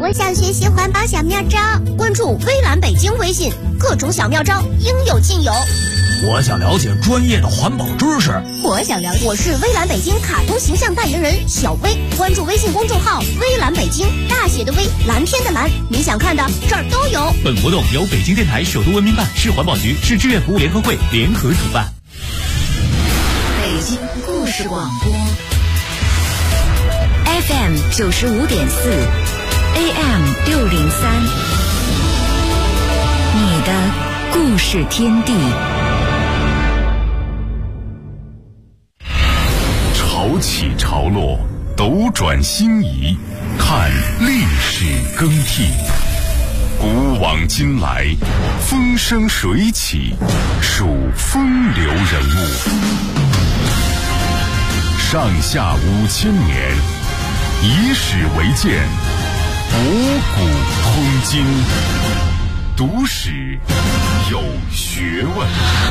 我想学习环保小妙招，关注微蓝北京微信，各种小妙招应有尽有。 我想了解专业的环保知识， 我想了解。我是微蓝北京卡通形象代言人小薇，关注微信公众号微蓝北京，大写的微，蓝天的蓝，你想看的这儿都有。 本活动由北京电台首都文明办、市环保局、市志愿服务联合会联合主办。 北京故事广播 FM 95.4 AM 603，你的故事天地。 潮起潮落，斗转星移，看历史更替。古往今来，风生水起，数风流人物。上下5000年，以史为鉴，博古通今。读史有学问。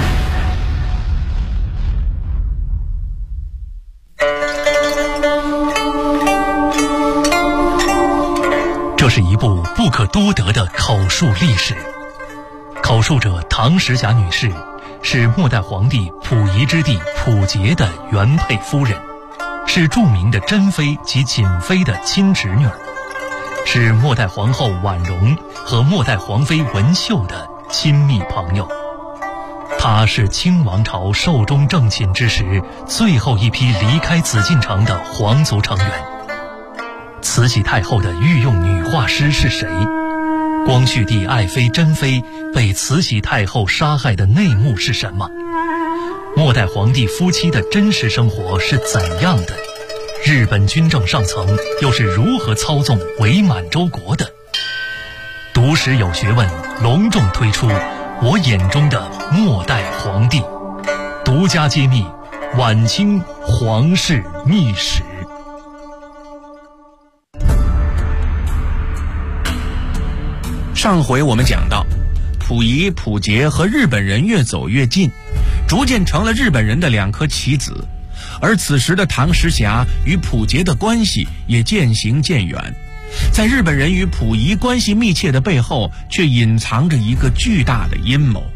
这是一部不可多得的口述历史。口述者唐时霞女士是末代皇帝溥仪之弟溥杰的原配夫人，是著名的珍妃及瑾妃的亲侄女，是末代皇后婉容和末代皇妃文秀的亲密朋友。她是清王朝寿终正寝之时最后一批离开紫禁城的皇族成员。慈禧太后的御用女画师是谁？光绪帝爱妃珍妃被慈禧太后杀害的内幕是什么？末代皇帝夫妻的真实生活是怎样的？日本军政上层又是如何操纵伪满洲国的？读史有学问隆重推出我眼中的末代皇帝，独家揭秘晚清皇室秘史。 上回我们讲到，溥仪、溥杰和日本人越走越近，逐渐成了日本人的两颗棋子。而此时的唐时霞与溥杰的关系也渐行渐远，在日本人与溥仪关系密切的背后，却隐藏着一个巨大的阴谋。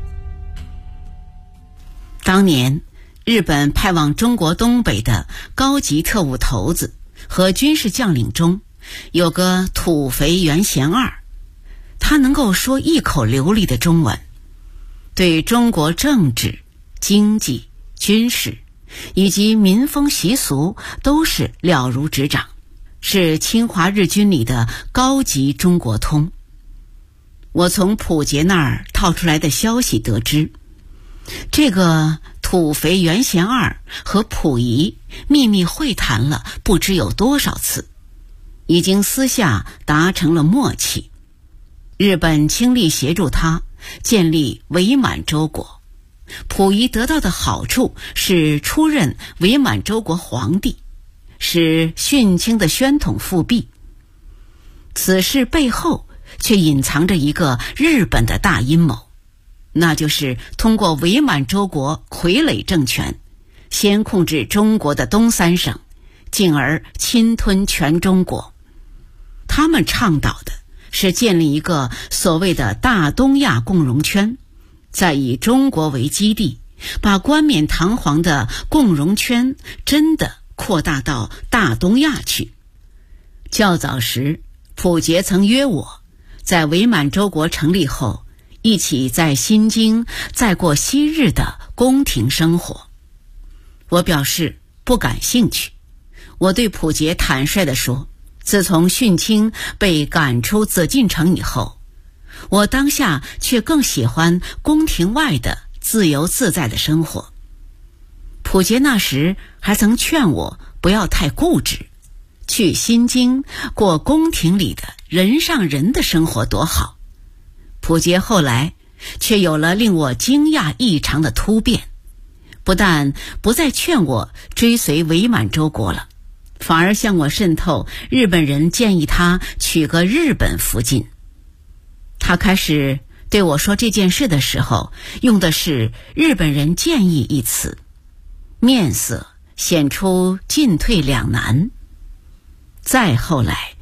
当年，日本派往中国东北的高级特务头子和军事将领中，有个土肥原贤二，他能够说一口流利的中文，对中国政治、经济、军事以及民风习俗都是了如指掌，是侵华日军里的高级中国通。我从溥杰那儿套出来的消息得知，这个土肥原贤二和溥仪秘密会谈了不知有多少次，已经私下达成了默契。日本倾力协助他建立伪满洲国，溥仪得到的好处是出任伪满洲国皇帝，使殉清的宣统复辟。此事背后却隐藏着一个日本的大阴谋，那就是通过伪满洲国傀儡政权，先控制中国的东三省，进而侵吞全中国。他们倡导的是建立一个所谓的大东亚共荣圈，再以中国为基地，把冠冕堂皇的共荣圈真的扩大到大东亚去。较早时，溥杰曾约我，在伪满洲国成立后，一起在新京再过昔日的宫廷生活。我表示不感兴趣。我对溥杰坦率地说，自从殉清被赶出紫禁城以后，我当下却更喜欢宫廷外的自由自在的生活。溥杰那时还曾劝我不要太固执，去新京过宫廷里的人上人的生活多好。溥杰后来却有了令我惊讶异常的突变，不但不再劝我追随伪满洲国了，反而向我渗透日本人建议他娶个日本福晋。他开始对我说这件事的时候，用的是日本人建议一词，面色显出进退两难。再后来，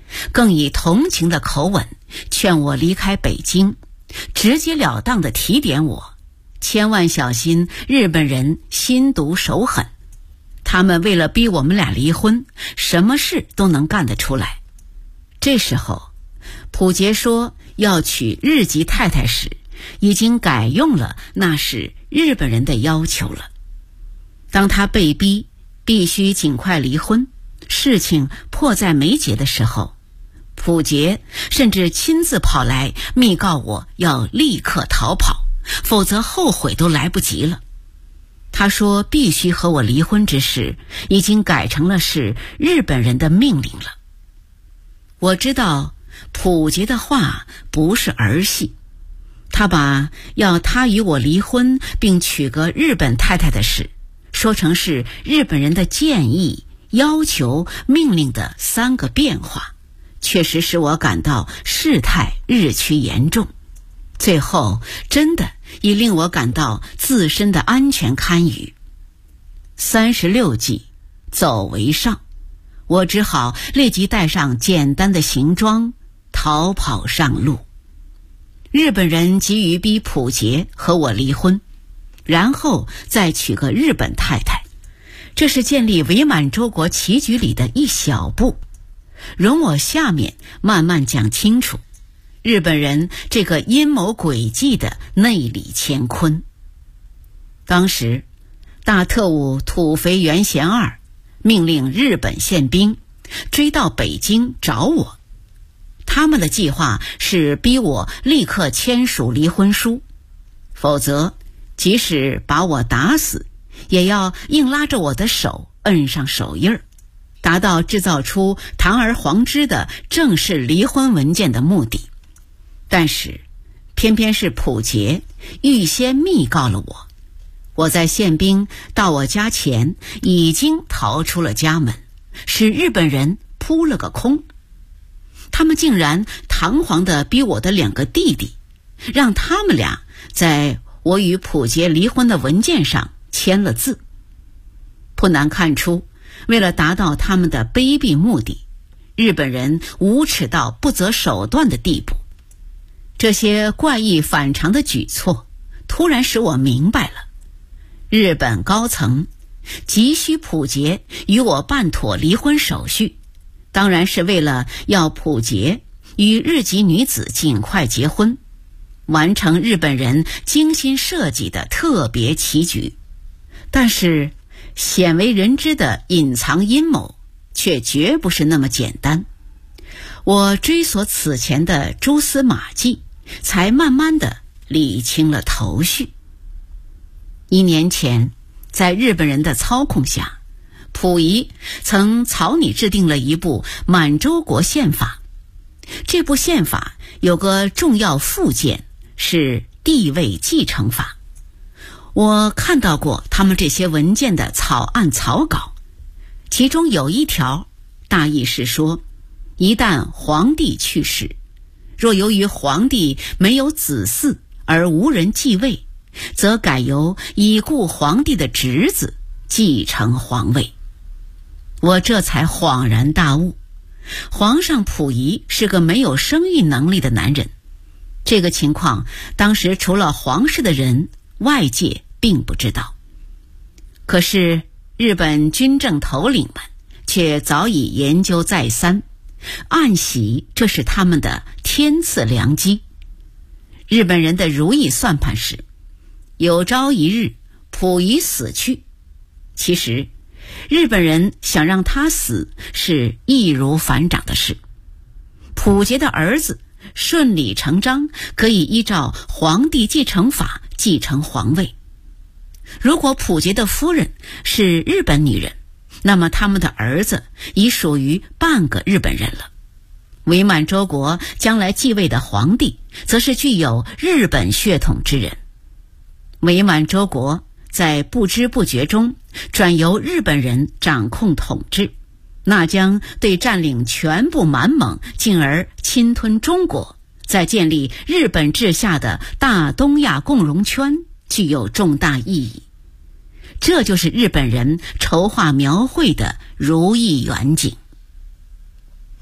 更以同情的口吻劝我离开北京，直截了当地提点我千万小心日本人心毒手狠，他们为了逼我们俩离婚，什么事都能干得出来。这时候溥杰说要娶日籍太太时，已经改用了那是日本人的要求了。当他被逼必须尽快离婚，事情迫在眉睫的时候，溥杰甚至亲自跑来密告我要立刻逃跑，否则后悔都来不及了。他说必须和我离婚之事已经改成了是日本人的命令了。我知道溥杰的话不是儿戏，他把要他与我离婚并娶个日本太太的事说成是日本人的建议、要求、命令的3个变化，确实使我感到事态日趋严重，最后真的已令我感到自身的安全堪虞。36计，走为上，我只好立即带上简单的行装，逃跑上路。日本人急于逼溥杰和我离婚，然后再娶个日本太太，这是建立伪满洲国棋局里的一小步，容我下面慢慢讲清楚日本人这个阴谋诡计的内里乾坤。当时大特务土肥原贤二命令日本宪兵追到北京找我，他们的计划是逼我立刻签署离婚书，否则即使把我打死，也要硬拉着我的手摁上手印儿，达到制造出堂而皇之的正式离婚文件的目的。但是偏偏是溥杰预先密告了我，我在宪兵到我家前已经逃出了家门，使日本人扑了个空。他们竟然堂皇地逼我的2个弟弟，让他们俩在我与溥杰离婚的文件上签了字。不难看出，为了达到他们的卑鄙目的，日本人无耻到不择手段的地步。这些怪异反常的举措突然使我明白了，日本高层急需溥杰与我办妥离婚手续，当然是为了要溥杰与日籍女子尽快结婚，完成日本人精心设计的特别棋局。但是鲜为人知的隐藏阴谋却绝不是那么简单。我追索此前的蛛丝马迹，才慢慢地理清了头绪。1年前，在日本人的操控下，溥仪曾草拟制定了一部满洲国宪法。这部宪法有个重要附件，是地位继承法。我看到过他们这些文件的草案草稿，其中有一条大意是说，一旦皇帝去世，若由于皇帝没有子嗣而无人继位，则改由已故皇帝的侄子继承皇位。我这才恍然大悟，皇上溥仪是个没有生育能力的男人。这个情况当时除了皇室的人，外界并不知道。可是日本军政头领们却早已研究再三，暗喜这是他们的天赐良机。日本人的如意算盘是，有朝一日溥仪死去，其实日本人想让他死是易如反掌的事。溥杰的儿子顺理成章可以依照皇帝继承法继承皇位。如果溥杰的夫人是日本女人，那么他们的儿子已属于半个日本人了。伪满洲国将来继位的皇帝则是具有日本血统之人。伪满洲国在不知不觉中转由日本人掌控统治，那将对占领全部满蒙，进而侵吞中国，在建立日本治下的大东亚共荣圈具有重大意义。这就是日本人筹划描绘的如意远景。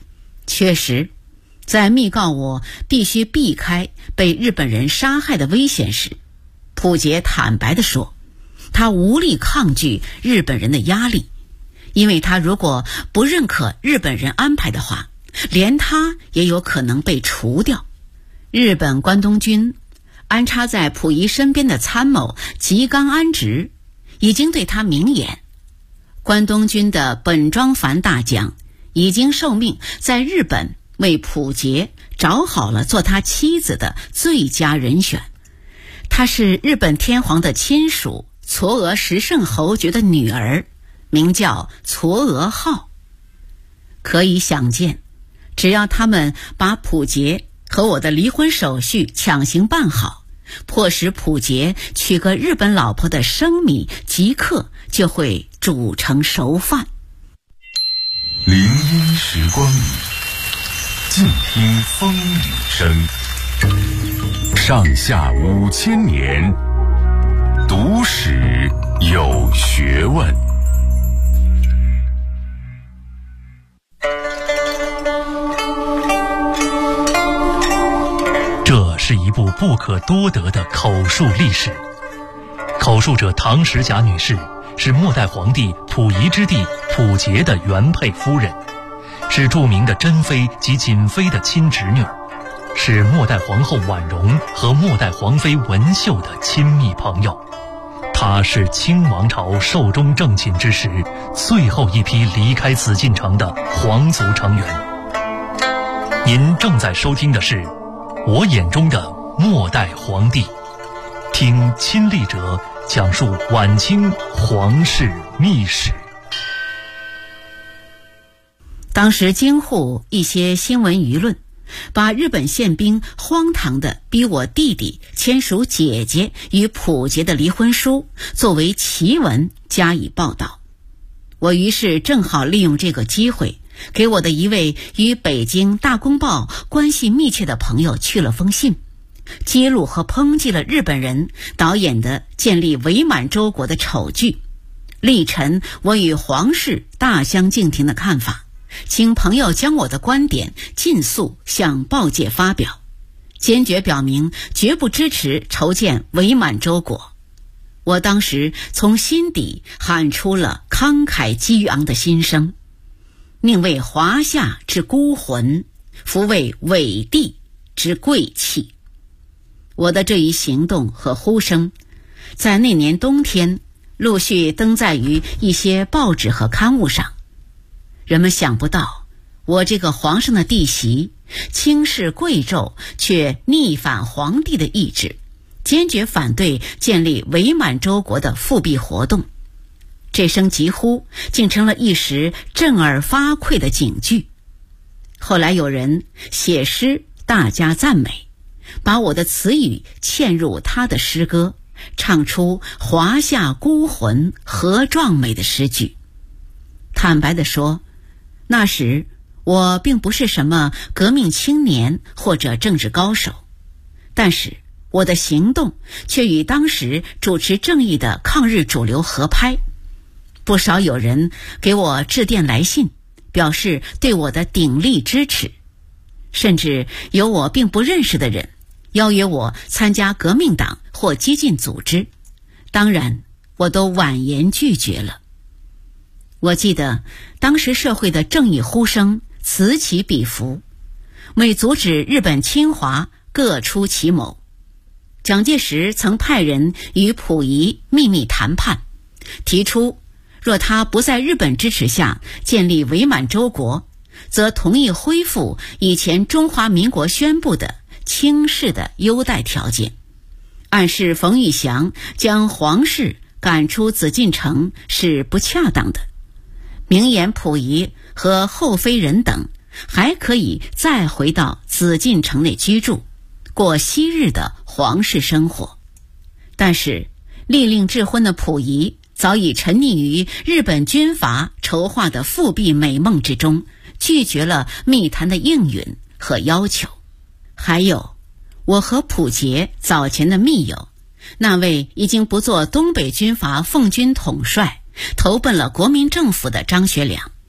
确实，在密告我必须避开被日本人杀害的危险时，溥杰坦白地说，他无力抗拒日本人的压力，因为他如果不认可日本人安排的话，连他也有可能被除掉。日本关东军安插在溥仪身边的参谋吉冈安直已经对他明言，关东军的本庄繁大将已经受命在日本为溥杰找好了做他妻子的最佳人选。她是日本天皇的亲属嵯峨十胜侯爵的女儿，名叫嵯峨号。可以想见，只要他们把溥杰和我的离婚手续强行办好，迫使溥杰娶个日本老婆的生米即刻就会煮成熟饭。 林荫时光里，静听风雨声。上下5000年，读史有学问。 这是一部不可多得的口述历史。口述者唐时霞女士是末代皇帝溥仪之弟溥杰的原配夫人，是著名的珍妃及瑾妃的亲侄女，是末代皇后婉容和末代皇妃文秀的亲密朋友。她是清王朝寿终正寝之时最后一批离开紫禁城的皇族成员。您正在收听的是我眼中的末代皇帝，听亲历者讲述晚清皇室秘史。 当时京沪一些新闻舆论把日本宪兵荒唐地逼我弟弟签署姐姐与溥杰的离婚书作为奇闻加以报道。我于是正好利用这个机会，给我的一位与北京大公报关系密切的朋友去了封信，揭露和抨击了日本人导演的建立伪满洲国的丑剧，力陈我与皇室大相径庭的看法，请朋友将我的观点尽速向报界发表，坚决表明绝不支持筹建伪满洲国。我当时从心底喊出了慷慨激昂的心声：宁为华夏之孤魂，弗为伪帝之贵气。我的这一行动和呼声在那年冬天陆续登载于一些报纸和刊物上。人们想不到，我这个皇上的弟媳轻视贵胄却逆反皇帝的意志，坚决反对建立伪满洲国的复辟活动。这声疾呼竟成了一时震耳发聩的警句。后来有人写诗大加赞美，把我的词语嵌入他的诗歌，唱出华夏孤魂何壮美的诗句。坦白地说，那时我并不是什么革命青年或者政治高手，但是我的行动却与当时主持正义的抗日主流合拍。不少有人给我致电来信，表示对我的鼎力支持，甚至有我并不认识的人邀约我参加革命党或激进组织，当然我都婉言拒绝了。我记得当时社会的正义呼声此起彼伏，为阻止日本侵华各出奇谋。蒋介石曾派人与溥仪秘密谈判，提出若他不在日本支持下建立伪满洲国，则同意恢复以前中华民国宣布的清室的优待条件，暗示冯玉祥将皇室赶出紫禁城是不恰当的，明言溥仪和后妃人等还可以再回到紫禁城内居住，过昔日的皇室生活。但是力令智昏的溥仪早已沉溺于日本军阀筹划的复辟美梦之中，拒绝了密谈的应允和要求。还有我和溥杰早前的密友，那位已经不做东北军阀奉军统帅，投奔了国民政府的张学良，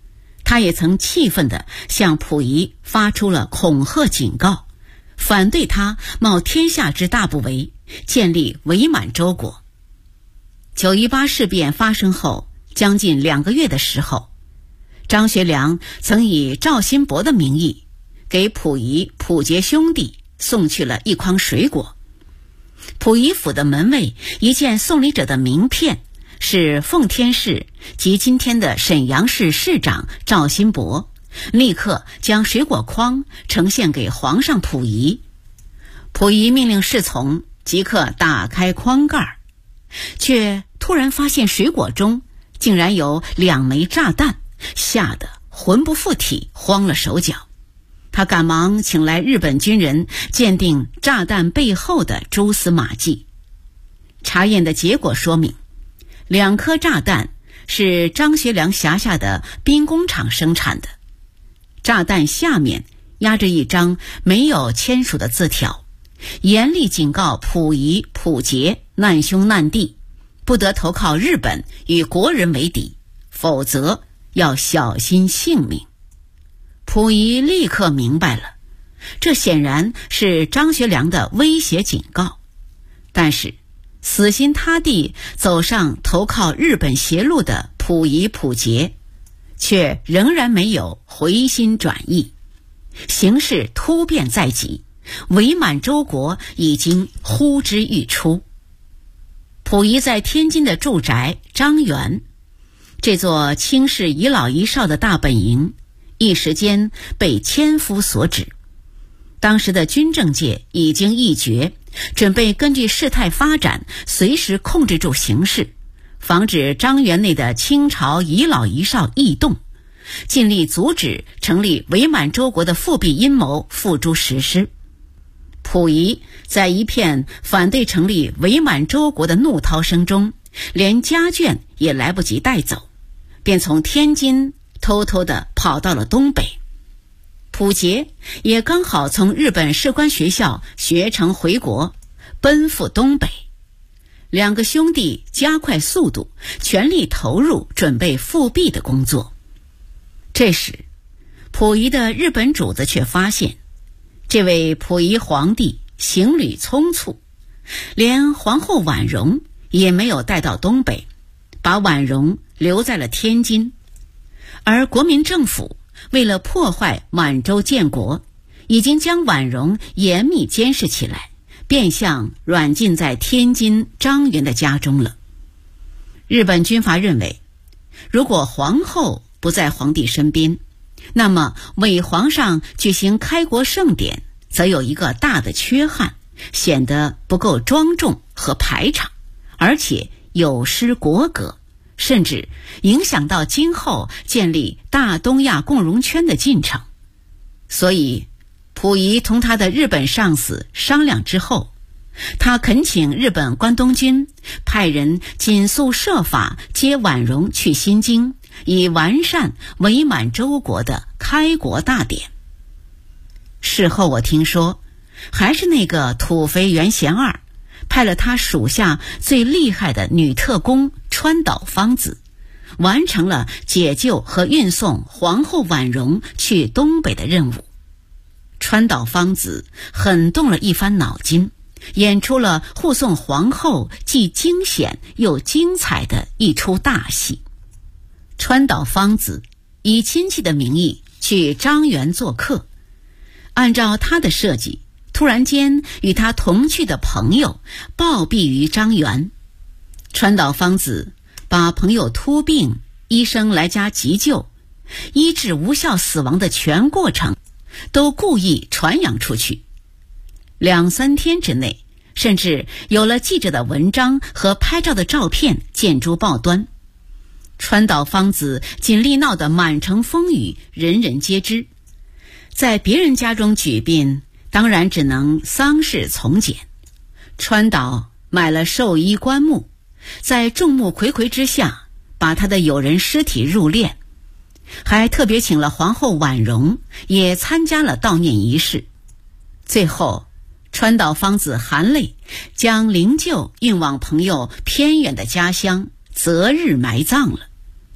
他也曾气愤地向溥仪发出了恐吓警告，反对他冒天下之大不韪，建立伪满洲国。9·18事变发生后将近2个月的时候，张学良曾以赵新伯的名义给溥仪、溥杰兄弟送去了一筐水果。溥仪府的门卫一见送礼者的名片是奉天市及今天的沈阳市市长赵新伯，立刻将水果筐呈现给皇上溥仪。溥仪命令侍从即刻打开筐盖，却突然发现水果中竟然有2枚炸弹，吓得魂不附体，慌了手脚。他赶忙请来日本军人鉴定炸弹背后的蛛丝马迹。查验的结果说明，2颗炸弹是张学良辖下的兵工厂生产的。炸弹下面压着一张没有签署的字条，严厉警告溥仪、溥杰难兄难弟，不得投靠日本与国人为敌，否则要小心性命。溥仪立刻明白了，这显然是张学良的威胁警告，但是死心塌地走上投靠日本邪路的溥仪、溥杰却仍然没有回心转意。形势突变在即，伪满洲国已经呼之欲出。溥仪在天津的住宅张园，这座清室遗老遗少的大本营，一时间被千夫所指。当时的军政界已经议决，准备根据事态发展随时控制住形势，防止张园内的清朝遗老遗少异动，尽力阻止成立伪满洲国的复辟阴谋付诸实施。溥仪在一片反对成立伪满洲国的怒涛声中，连家眷也来不及带走，便从天津偷偷地跑到了东北。溥杰也刚好从日本士官学校学成回国，奔赴东北。2个兄弟加快速度，全力投入准备复辟的工作。这时，溥仪的日本主子却发现，这位溥仪皇帝行旅匆促，连皇后婉容也没有带到东北，把婉容留在了天津。而国民政府为了破坏满洲建国，已经将婉容严密监视起来，变相软禁在天津张园的家中了。日本军阀认为，如果皇后不在皇帝身边，那么伪皇上举行开国盛典则有一个大的缺憾，显得不够庄重和排场，而且有失国格，甚至影响到今后建立大东亚共荣圈的进程。所以溥仪同他的日本上司商量之后，他恳请日本关东军派人紧速设法接婉容去新京，以完善伪满洲国的开国大典。事后我听说，还是那个土肥原贤二派了他属下最厉害的女特工川岛芳子，完成了解救和运送皇后婉容去东北的任务。川岛芳子很动了一番脑筋，演出了护送皇后既惊险又精彩的一出大戏。川岛芳子以亲戚的名义去张园做客，按照他的设计，突然间与他同去的朋友暴毙于张园。川岛芳子把朋友突病，医生来家急救，医治无效死亡的全过程都故意传扬出去。2-3天之内，甚至有了记者的文章和拍照的照片见诸报端。川岛芳子尽力闹得满城风雨，人人皆知。在别人家中举殡，当然只能丧事从简。川岛买了寿衣棺木，在众目睽睽之下把他的友人尸体入殓，还特别请了皇后婉容也参加了悼念仪式。最后川岛芳子含泪将灵柩运往朋友偏远的家乡，择日埋葬了。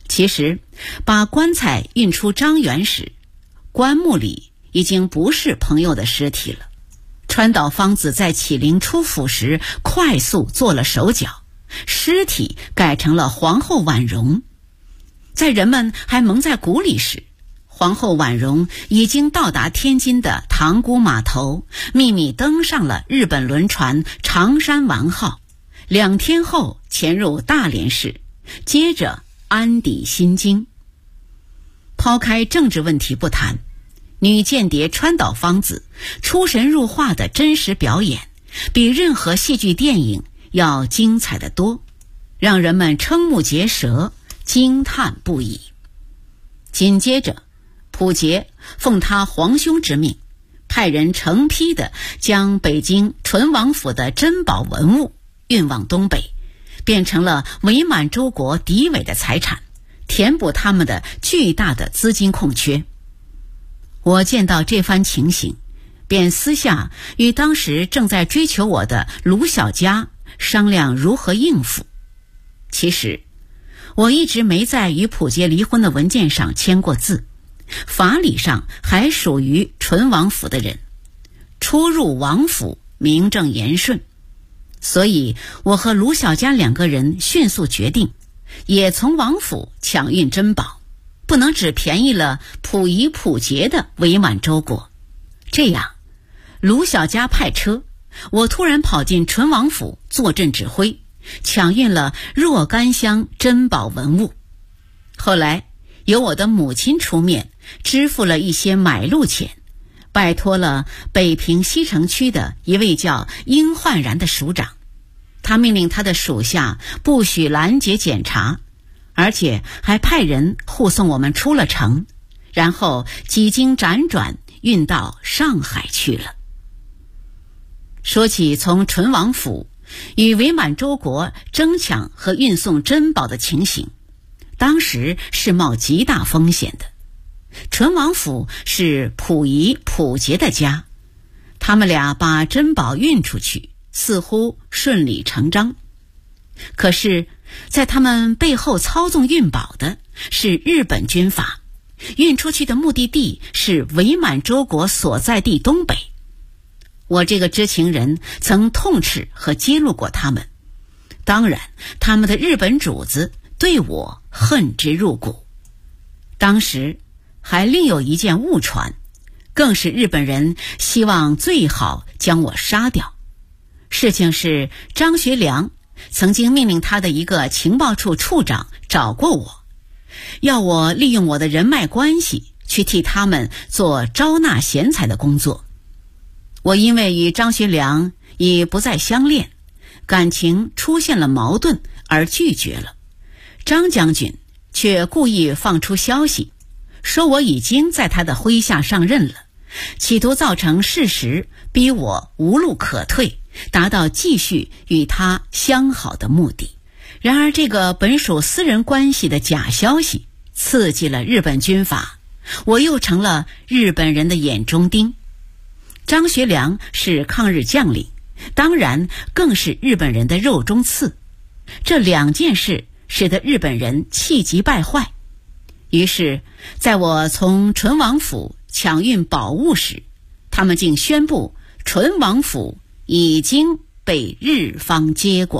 其实，把棺材运出张园时，棺木里已经不是朋友的尸体了。川岛芳子在启灵出府时快速做了手脚，尸体改成了皇后婉容。在人们还蒙在鼓里时，皇后婉容已经到达天津的塘沽码头，秘密登上了日本轮船长山丸号，2天后潜入大连市，接着安抵新京。抛开政治问题不谈，女间谍川岛芳子出神入化的真实表演，比任何戏剧电影要精彩得多，让人们瞠目结舌，惊叹不已。紧接着，溥杰奉他皇兄之命，派人成批地将北京淳王府的珍宝文物运往东北，变成了伪满洲国敌伪的财产，填补他们的巨大的资金空缺。我见到这番情形，便私下与当时正在追求我的卢小佳商量如何应付。其实，我一直没在与溥杰离婚的文件上签过字，法理上还属于淳王府的人，出入王府名正言顺。所以我和卢小佳2个人迅速决定，也从王府抢运珍宝，不能只便宜了溥仪溥杰的伪满洲国。这样，卢小佳派车，我突然跑进淳王府坐镇指挥，抢运了若干箱珍宝文物。后来由我的母亲出面支付了一些买路钱，拜托了北平西城区的一位叫殷焕然的署长，他命令他的属下不许拦截检查，而且还派人护送我们出了城，然后几经辗转运到上海去了。说起从淳王府与伪满洲国争抢和运送珍宝的情形，当时是冒极大风险的。淳王府是溥仪溥杰的家，他们俩把珍宝运出去似乎顺理成章，可是在他们背后操纵运宝的是日本军阀，运出去的目的地是伪满洲国所在地东北。我这个知情人曾痛斥和揭露过他们，当然他们的日本主子对我恨之入骨。当时还另有一件误传，更是日本人希望最好将我杀掉。事情是张学良曾经命令他的一个情报处处长找过我，要我利用我的人脉关系去替他们做招纳贤才的工作。我因为与张学良已不再相恋，感情出现了矛盾而拒绝了。张将军却故意放出消息，说我已经在他的麾下上任了，企图造成事实，逼我无路可退，达到继续与他相好的目的。然而这个本属私人关系的假消息刺激了日本军阀，我又成了日本人的眼中钉。张学良是抗日将领，当然更是日本人的肉中刺。这2件事使得日本人气急败坏，于是在我从淳王府抢运宝物时，他们竟宣布淳王府已经被日方接管。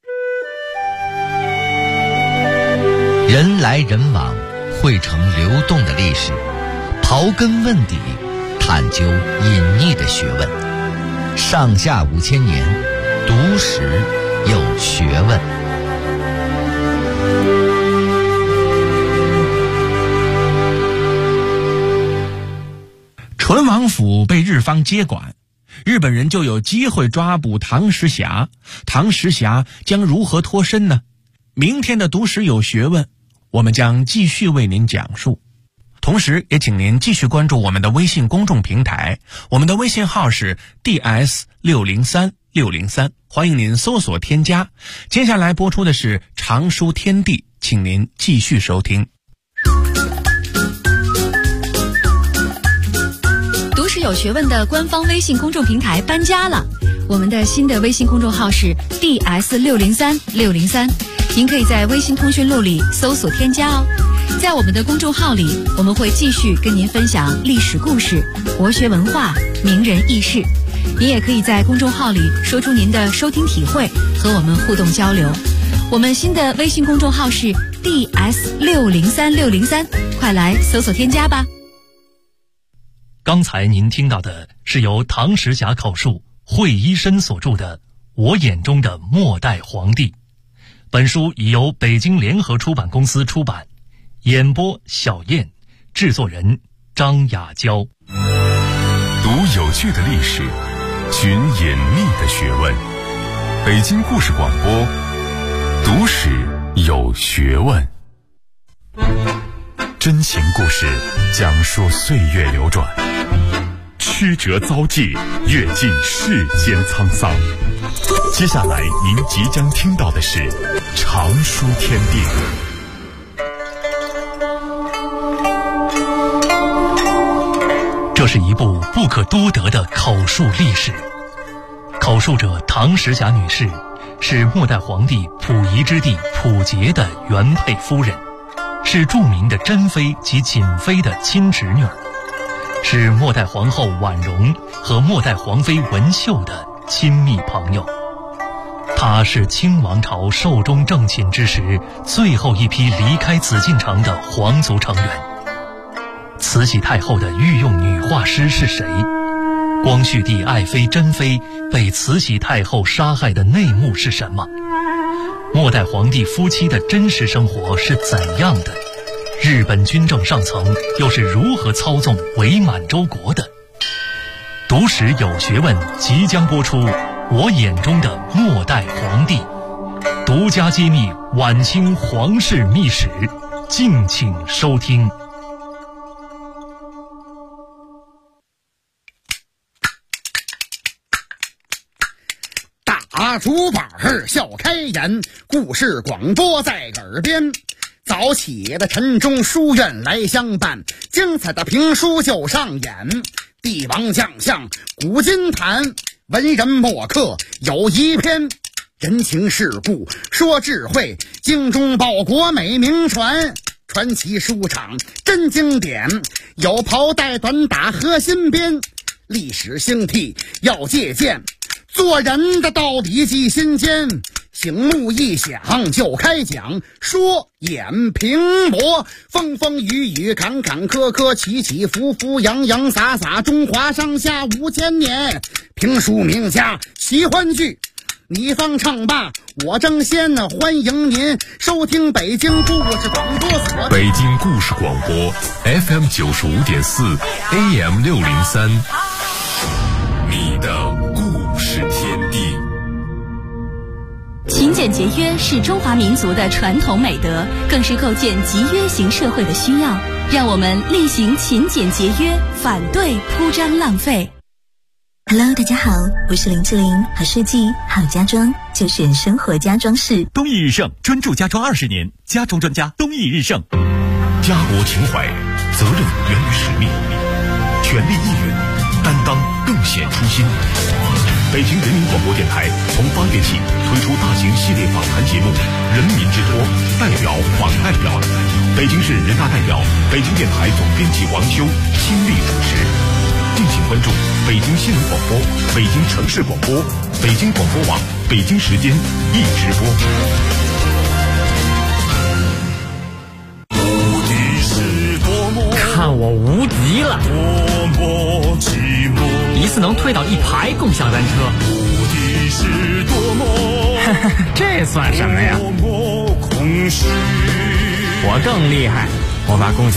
人来人往，汇成流动的历史，刨根问底，探究隐匿的学问。上下5000年，读史有学问。 淳王府被日方接管，日本人就有机会抓捕唐时霞。唐时霞将如何脱身呢？明天的读史有学问，我们将继续为您讲述。同时也请您继续关注我们的微信公众平台，我们的微信号是 DS603603，欢迎您搜索添加。接下来播出的是常书天地，请您继续收听。 读史有学问的官方微信公众平台搬家了，我们的新的微信公众号是 DS603603， 您可以在微信通讯录里搜索添加哦。在我们的公众号里，我们会继续跟您分享历史故事、国学文化、名人轶事。您也可以在公众号里说出您的收听体会，和我们互动交流。我们新的微信公众号是 DS603603，快来搜索添加吧。 刚才您听到的是由唐时侠口述、惠一生所著的《我眼中的末代皇帝》。本书已由北京联合出版公司出版，演播小燕，制作人张雅娇。 读有趣的历史，寻隐秘的学问。北京故事广播，读史有学问。真情故事，讲述岁月流转，曲折遭际，阅尽世间沧桑。接下来您即将听到的是《常书天地》。 这是一部不可多得的口述历史。口述者唐时侠女士是末代皇帝溥仪之弟溥杰的原配夫人，是著名的珍妃及瑾妃的亲侄女儿，是末代皇后婉容和末代皇妃文秀的亲密朋友。她是清王朝寿终正寝之时最后一批离开紫禁城的皇族成员。慈禧太后的御用女画师是谁？光绪帝爱妃珍妃被慈禧太后杀害的内幕是什么？末代皇帝夫妻的真实生活是怎样的？日本军政上层又是如何操纵伪满洲国的？读史有学问即将播出，我眼中的末代皇帝，独家揭秘晚清皇室秘史，敬请收听。 打竹板儿笑开颜，故事广播在耳边。早起的晨钟书院来相伴，精彩的评书就上演。帝王将相古今谈，文人墨客有一篇。人情世故说智慧，精忠报国美名传。传奇书场真经典，有袍带短打和新编。历史兴替要借鉴，做人的道理记心间。醒目一响就开讲，说演评驳，风风雨雨坎坎坷坷，起起伏伏洋洋洒洒，中华上下5000年。评书名家喜欢剧，你方唱罢我争先，欢迎您收听北京故事广播所。 北京故事广播 FM 95.4 AM 603，你的故事天地。 勤俭节约是中华民族的传统美德，更是构建集约型社会的需要。让我们厉行勤俭节约，反对铺张浪费。 Hello， 大家好，我是林志玲，好设计好家装就选生活家装饰。 东义日盛，专注家装20年，家装专家东义日盛。 家国情怀，责任源于使命，全力一允，担当更显初心。北京人民广播电台从8月起推出大型系列访谈节目《人民之托》，代表访代表，北京市人大代表、北京电台总编辑王修亲力主持。敬请关注北京新闻广播、北京城市广播、北京广播网、北京时间一直播。 无敌是多么， 看我无敌了！ 多么寂寞， 一次能推倒1排共享单车。 无敌是多么， 这算什么呀？ 多么空虚， 我更厉害，我把共享